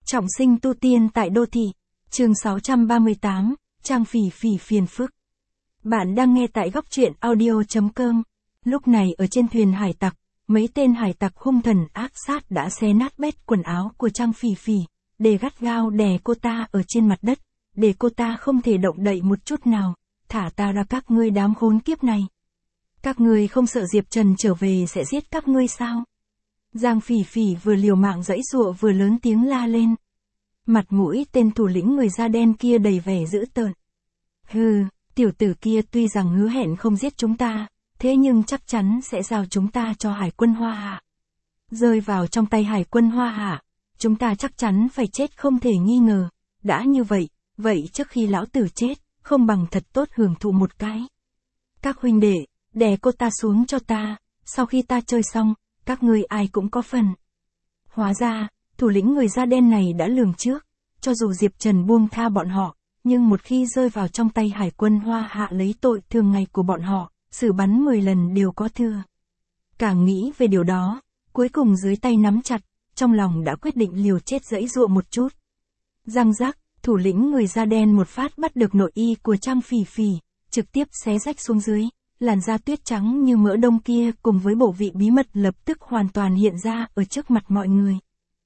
Trọng sinh tu tiên tại đô thị. Chương 638, Trang Phỉ Phỉ phiền phức. Bạn đang nghe tại góc truyện audio.com. Lúc này ở trên thuyền hải tặc, mấy tên hải tặc hung thần ác sát đã xé nát bét quần áo của Trang Phỉ Phỉ, để gắt gao đè cô ta ở trên mặt đất, để cô ta không thể động đậy một chút nào. Thả ta ra các ngươi đám khốn kiếp này. Các ngươi không sợ Diệp Trần trở về sẽ giết các ngươi sao? Giang Phỉ Phỉ vừa liều mạng giãy giụa vừa lớn tiếng la lên. Mặt mũi tên thủ lĩnh người da đen kia đầy vẻ dữ tợn. Hừ, tiểu tử kia tuy rằng hứa hẹn không giết chúng ta, thế nhưng chắc chắn sẽ giao chúng ta cho Hải quân Hoa Hạ. Rơi vào trong tay Hải quân Hoa Hạ, chúng ta chắc chắn phải chết không thể nghi ngờ. Đã như vậy, vậy trước khi lão tử chết, không bằng thật tốt hưởng thụ một cái. Các huynh đệ, đè cô ta xuống cho ta, sau khi ta chơi xong, các ngươi ai cũng có phần. Hóa ra, thủ lĩnh người da đen này đã lường trước, cho dù Diệp Trần buông tha bọn họ, nhưng một khi rơi vào trong tay Hải quân Hoa Hạ lấy tội thường ngày của bọn họ, xử bắn 10 lần đều có thừa. Càng nghĩ về điều đó, cuối cùng dưới tay nắm chặt, trong lòng đã quyết định liều chết giãy giụa một chút. Răng rắc, thủ lĩnh người da đen một phát bắt được nội y của Trang Phỉ Phỉ, trực tiếp xé rách xuống dưới. Làn da tuyết trắng như mỡ đông kia cùng với bộ vị bí mật lập tức hoàn toàn hiện ra ở trước mặt mọi người.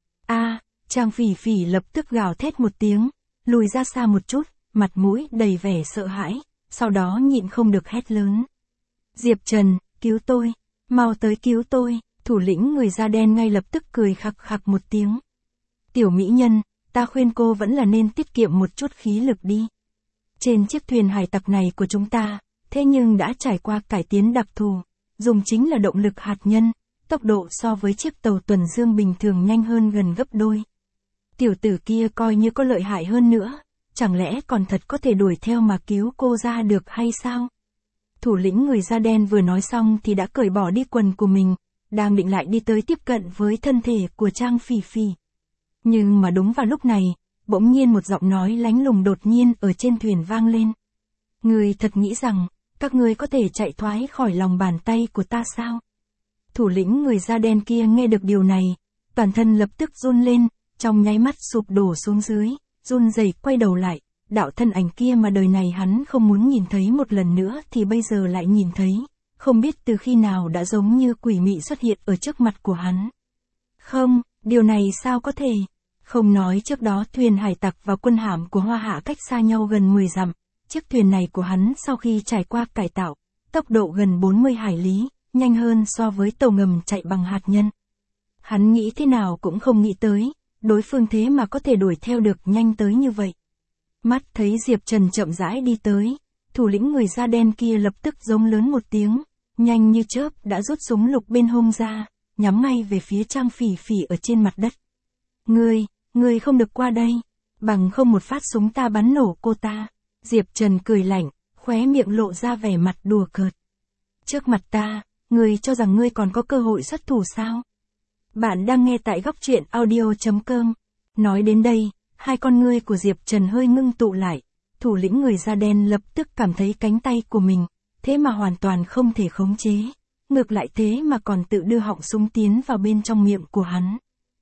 Trang Phỉ Phỉ lập tức gào thét một tiếng, lùi ra xa một chút, mặt mũi đầy vẻ sợ hãi, sau đó nhịn không được hét lớn. Diệp Trần, cứu tôi, mau tới cứu tôi, thủ lĩnh người da đen ngay lập tức cười khặc khặc một tiếng. Tiểu mỹ nhân, ta khuyên cô vẫn là nên tiết kiệm một chút khí lực đi. Trên chiếc thuyền hải tặc này của chúng ta, thế nhưng đã trải qua cải tiến đặc thù, dùng chính là động lực hạt nhân, tốc độ so với chiếc tàu tuần dương bình thường nhanh hơn gần gấp đôi. Tiểu tử kia coi như có lợi hại hơn nữa, chẳng lẽ còn thật có thể đuổi theo mà cứu cô ra được hay sao? Thủ lĩnh người da đen vừa nói xong thì đã cởi bỏ đi quần của mình, đang định lại đi tới tiếp cận với thân thể của Trang Phỉ Phỉ. Nhưng mà đúng vào lúc này, bỗng nhiên một giọng nói lánh lùng đột nhiên ở trên thuyền vang lên. Người thật nghĩ rằng, các ngươi có thể chạy thoát khỏi lòng bàn tay của ta sao? Thủ lĩnh người da đen kia nghe được điều này, toàn thân lập tức run lên, trong nháy mắt sụp đổ xuống dưới, run rẩy quay đầu lại, đạo thân ảnh kia mà đời này hắn không muốn nhìn thấy một lần nữa thì bây giờ lại nhìn thấy, không biết từ khi nào đã giống như quỷ mị xuất hiện ở trước mặt của hắn. Không, điều này sao có thể? Không nói trước đó thuyền hải tặc và quân hạm của Hoa Hạ cách xa nhau gần 10 dặm. Chiếc thuyền này của hắn sau khi trải qua cải tạo, tốc độ gần 40 hải lý, nhanh hơn so với tàu ngầm chạy bằng hạt nhân. Hắn nghĩ thế nào cũng không nghĩ tới, đối phương thế mà có thể đuổi theo được nhanh tới như vậy. Mắt thấy Diệp Trần chậm rãi đi tới, thủ lĩnh người da đen kia lập tức giống lớn một tiếng, nhanh như chớp đã rút súng lục bên hông ra, nhắm ngay về phía Trang Phỉ Phỉ ở trên mặt đất. Ngươi không được qua đây, bằng không một phát súng ta bắn nổ cô ta. Diệp Trần cười lạnh, khóe miệng lộ ra vẻ mặt đùa cợt. Trước mặt ta, ngươi cho rằng ngươi còn có cơ hội xuất thủ sao? Bạn đang nghe tại góc truyện audio.com. Nói đến đây, hai con ngươi của Diệp Trần hơi ngưng tụ lại, thủ lĩnh người da đen lập tức cảm thấy cánh tay của mình, thế mà hoàn toàn không thể khống chế, ngược lại thế mà còn tự đưa họng súng tiến vào bên trong miệng của hắn.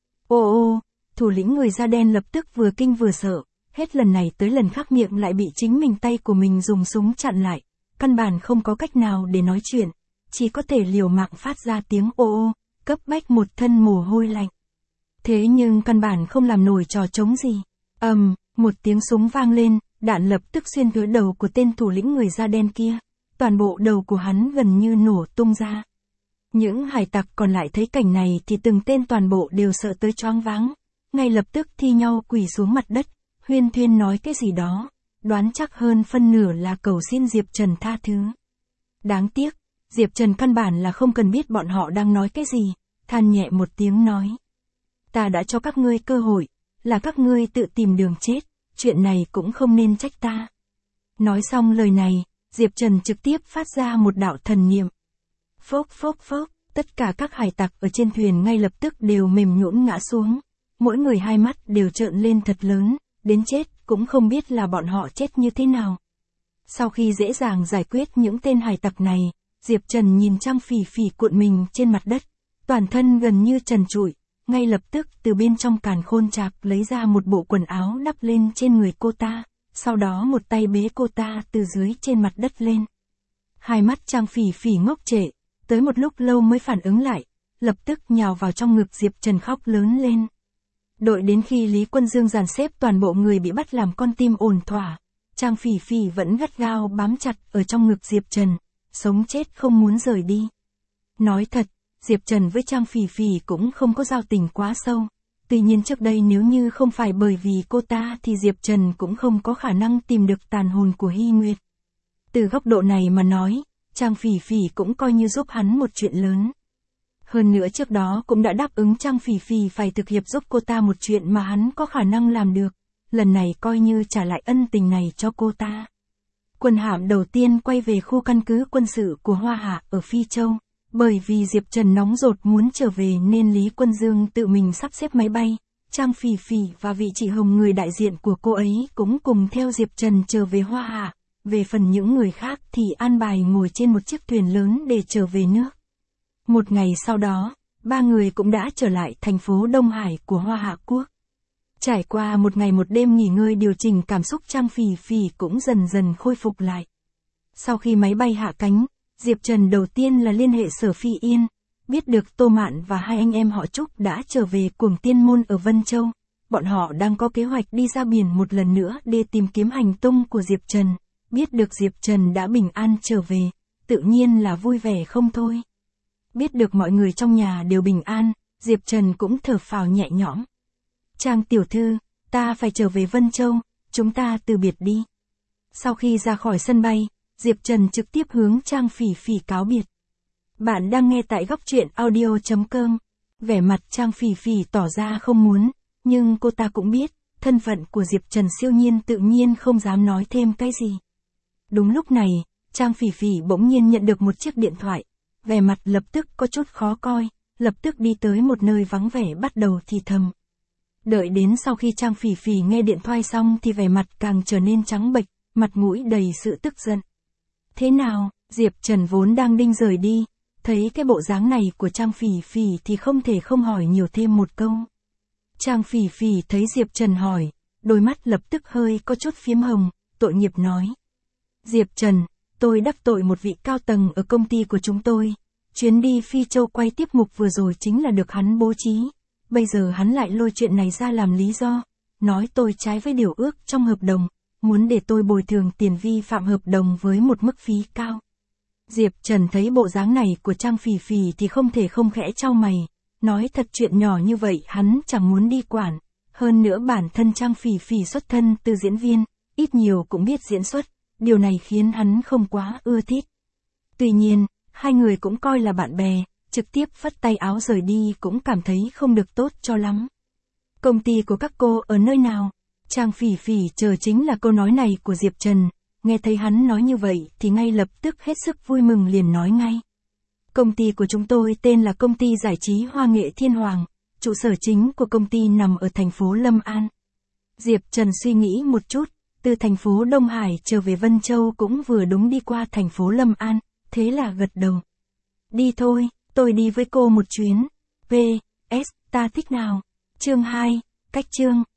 Thủ lĩnh người da đen lập tức vừa kinh vừa sợ. Hết lần này tới lần khác miệng lại bị chính mình tay của mình dùng súng chặn lại, căn bản không có cách nào để nói chuyện, chỉ có thể liều mạng phát ra tiếng cấp bách một thân mồ hôi lạnh. Thế nhưng căn bản không làm nổi trò trống gì. Một tiếng súng vang lên, đạn lập tức xuyên thấu đầu của tên thủ lĩnh người da đen kia, toàn bộ đầu của hắn gần như nổ tung ra. Những hải tặc còn lại thấy cảnh này thì từng tên toàn bộ đều sợ tới choáng váng, ngay lập tức thi nhau quỳ xuống mặt đất. Huyên thuyên nói cái gì đó, đoán chắc hơn phân nửa là cầu xin Diệp Trần tha thứ. Đáng tiếc, Diệp Trần căn bản là không cần biết bọn họ đang nói cái gì, than nhẹ một tiếng nói. Ta đã cho các ngươi cơ hội, là các ngươi tự tìm đường chết, chuyện này cũng không nên trách ta. Nói xong lời này, Diệp Trần trực tiếp phát ra một đạo thần niệm. Phốc, tất cả các hải tặc ở trên thuyền ngay lập tức đều mềm nhũn ngã xuống, mỗi người hai mắt đều trợn lên thật lớn. Đến chết cũng không biết là bọn họ chết như thế nào. Sau khi dễ dàng giải quyết những tên hải tặc này, Diệp Trần nhìn Trang Phỉ Phỉ cuộn mình trên mặt đất, toàn thân gần như trần trụi, ngay lập tức từ bên trong càn khôn trạc lấy ra một bộ quần áo đắp lên trên người cô ta, sau đó một tay bế cô ta từ dưới trên mặt đất lên. Hai mắt Trang Phỉ Phỉ ngốc trệ, tới một lúc lâu mới phản ứng lại, lập tức nhào vào trong ngực Diệp Trần khóc lớn lên. Đợi đến khi Lý Quân Dương dàn xếp toàn bộ người bị bắt làm con tim ổn thỏa, Trang Phỉ Phỉ vẫn gắt gao bám chặt ở trong ngực Diệp Trần, sống chết không muốn rời đi. Nói thật, Diệp Trần với Trang Phỉ Phỉ cũng không có giao tình quá sâu. Tuy nhiên trước đây nếu như không phải bởi vì cô ta thì Diệp Trần cũng không có khả năng tìm được tàn hồn của Hy Nguyệt. Từ góc độ này mà nói, Trang Phỉ Phỉ cũng coi như giúp hắn một chuyện lớn. Hơn nữa trước đó cũng đã đáp ứng Trang Phỉ Phỉ phải thực hiệp giúp cô ta một chuyện mà hắn có khả năng làm được. Lần này coi như trả lại ân tình này cho cô ta. Quân hạm đầu tiên quay về khu căn cứ quân sự của Hoa Hạ ở Phi Châu. Bởi vì Diệp Trần nóng ruột muốn trở về nên Lý Quân Dương tự mình sắp xếp máy bay. Trang Phỉ Phỉ và vị chị Hồng người đại diện của cô ấy cũng cùng theo Diệp Trần trở về Hoa Hạ. Về phần những người khác thì an bài ngồi trên một chiếc thuyền lớn để trở về nước. Một ngày sau đó, ba người cũng đã trở lại thành phố Đông Hải của Hoa Hạ Quốc. Trải qua một ngày một đêm nghỉ ngơi điều chỉnh cảm xúc, Trang Phỉ Phỉ cũng dần dần khôi phục lại. Sau khi máy bay hạ cánh, Diệp Trần đầu tiên là liên hệ Sở Phi Yên, biết được Tô Mạn và hai anh em họ Trúc đã trở về Cuồng Tiên Môn ở Vân Châu. Bọn họ đang có kế hoạch đi ra biển một lần nữa để tìm kiếm hành tung của Diệp Trần. Biết được Diệp Trần đã bình an trở về, tự nhiên là vui vẻ không thôi. Biết được mọi người trong nhà đều bình an, Diệp Trần cũng thở phào nhẹ nhõm. Trang tiểu thư, ta phải trở về Vân Châu, chúng ta từ biệt đi. Sau khi ra khỏi sân bay, Diệp Trần trực tiếp hướng Trang Phỉ Phỉ cáo biệt. Bạn đang nghe tại góc truyện audio.com. Vẻ mặt Trang Phỉ Phỉ tỏ ra không muốn, nhưng cô ta cũng biết, thân phận của Diệp Trần siêu nhiên tự nhiên không dám nói thêm cái gì. Đúng lúc này, Trang Phỉ Phỉ bỗng nhiên nhận được một chiếc điện thoại. Vẻ mặt lập tức có chút khó coi, lập tức đi tới một nơi vắng vẻ bắt đầu thì thầm. Đợi đến sau khi Trang Phỉ Phỉ nghe điện thoại xong thì vẻ mặt càng trở nên trắng bệch, mặt mũi đầy sự tức giận. Thế nào, Diệp Trần vốn đang định rời đi, thấy cái bộ dáng này của Trang Phỉ Phỉ thì không thể không hỏi nhiều thêm một câu. Trang Phỉ Phỉ thấy Diệp Trần hỏi, đôi mắt lập tức hơi có chút phiếm hồng, tội nghiệp nói. Diệp Trần, tôi đắc tội một vị cao tầng ở công ty của chúng tôi. Chuyến đi Phi Châu quay tiếp mục vừa rồi chính là được hắn bố trí. Bây giờ hắn lại lôi chuyện này ra làm lý do, nói tôi trái với điều ước trong hợp đồng, muốn để tôi bồi thường tiền vi phạm hợp đồng với một mức phí cao. Diệp Trần thấy bộ dáng này của Trang Phỉ Phỉ thì không thể không khẽ chau mày, nói thật chuyện nhỏ như vậy hắn chẳng muốn đi quản. Hơn nữa bản thân Trang Phỉ Phỉ xuất thân từ diễn viên, ít nhiều cũng biết diễn xuất, điều này khiến hắn không quá ưa thích. Tuy nhiên, hai người cũng coi là bạn bè, trực tiếp phất tay áo rời đi cũng cảm thấy không được tốt cho lắm. Công ty của các cô ở nơi nào? Trang Phỉ Phỉ chờ chính là câu nói này của Diệp Trần, nghe thấy hắn nói như vậy thì ngay lập tức hết sức vui mừng liền nói ngay. Công ty của chúng tôi tên là Công ty Giải trí Hoa Nghệ Thiên Hoàng, trụ sở chính của công ty nằm ở thành phố Lâm An. Diệp Trần suy nghĩ một chút, từ thành phố Đông Hải trở về Vân Châu cũng vừa đúng đi qua thành phố Lâm An, thế là gật đầu. Đi thôi, tôi đi với cô một chuyến. V.S. Ta thích nào? Chương 2, cách chương.